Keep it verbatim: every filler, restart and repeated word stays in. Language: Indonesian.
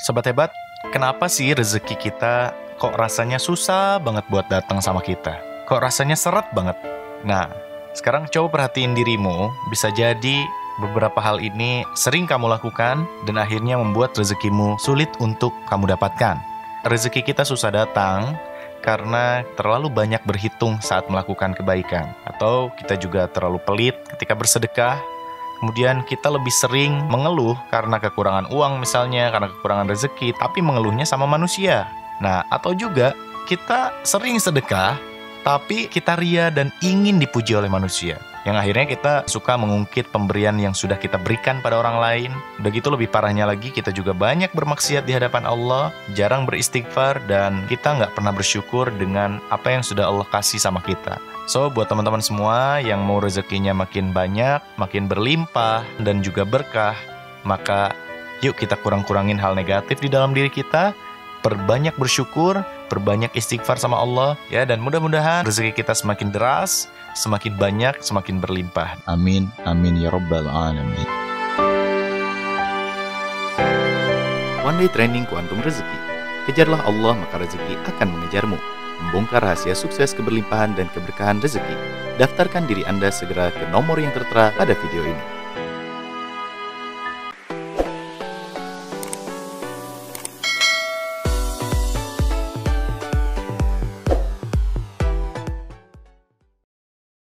Sobat hebat, kenapa sih rezeki kita kok rasanya susah banget buat datang sama kita? Kok rasanya seret banget? Nah, sekarang coba perhatiin dirimu, bisa jadi beberapa hal ini sering kamu lakukan dan akhirnya membuat rezekimu sulit untuk kamu dapatkan. Rezeki kita susah datang karena terlalu banyak berhitung saat melakukan kebaikan. Atau kita juga terlalu pelit ketika bersedekah. Kemudian kita lebih sering mengeluh karena kekurangan uang misalnya, karena kekurangan rezeki, tapi mengeluhnya sama manusia. Nah, atau juga kita sering sedekah, tapi kita ria dan ingin dipuji oleh manusia. Yang akhirnya kita suka mengungkit pemberian yang sudah kita berikan pada orang lain. Udah gitu lebih parahnya lagi, kita juga banyak bermaksiat di hadapan Allah, jarang beristighfar, dan kita nggak pernah bersyukur dengan apa yang sudah Allah kasih sama kita. So, buat teman-teman semua yang mau rezekinya makin banyak, makin berlimpah, dan juga berkah, maka yuk kita kurang-kurangin hal negatif di dalam diri kita, perbanyak bersyukur, perbanyak istighfar sama Allah, ya, dan mudah-mudahan rezeki kita semakin deras, semakin banyak, semakin berlimpah. Amin, amin ya rabbal alamin. One Day Training Kuantum Rezeki. Kejarlah Allah maka rezeki akan mengejarmu. Membongkar rahasia sukses keberlimpahan dan keberkahan rezeki. Daftarkan diri Anda segera ke nomor yang tertera pada video ini.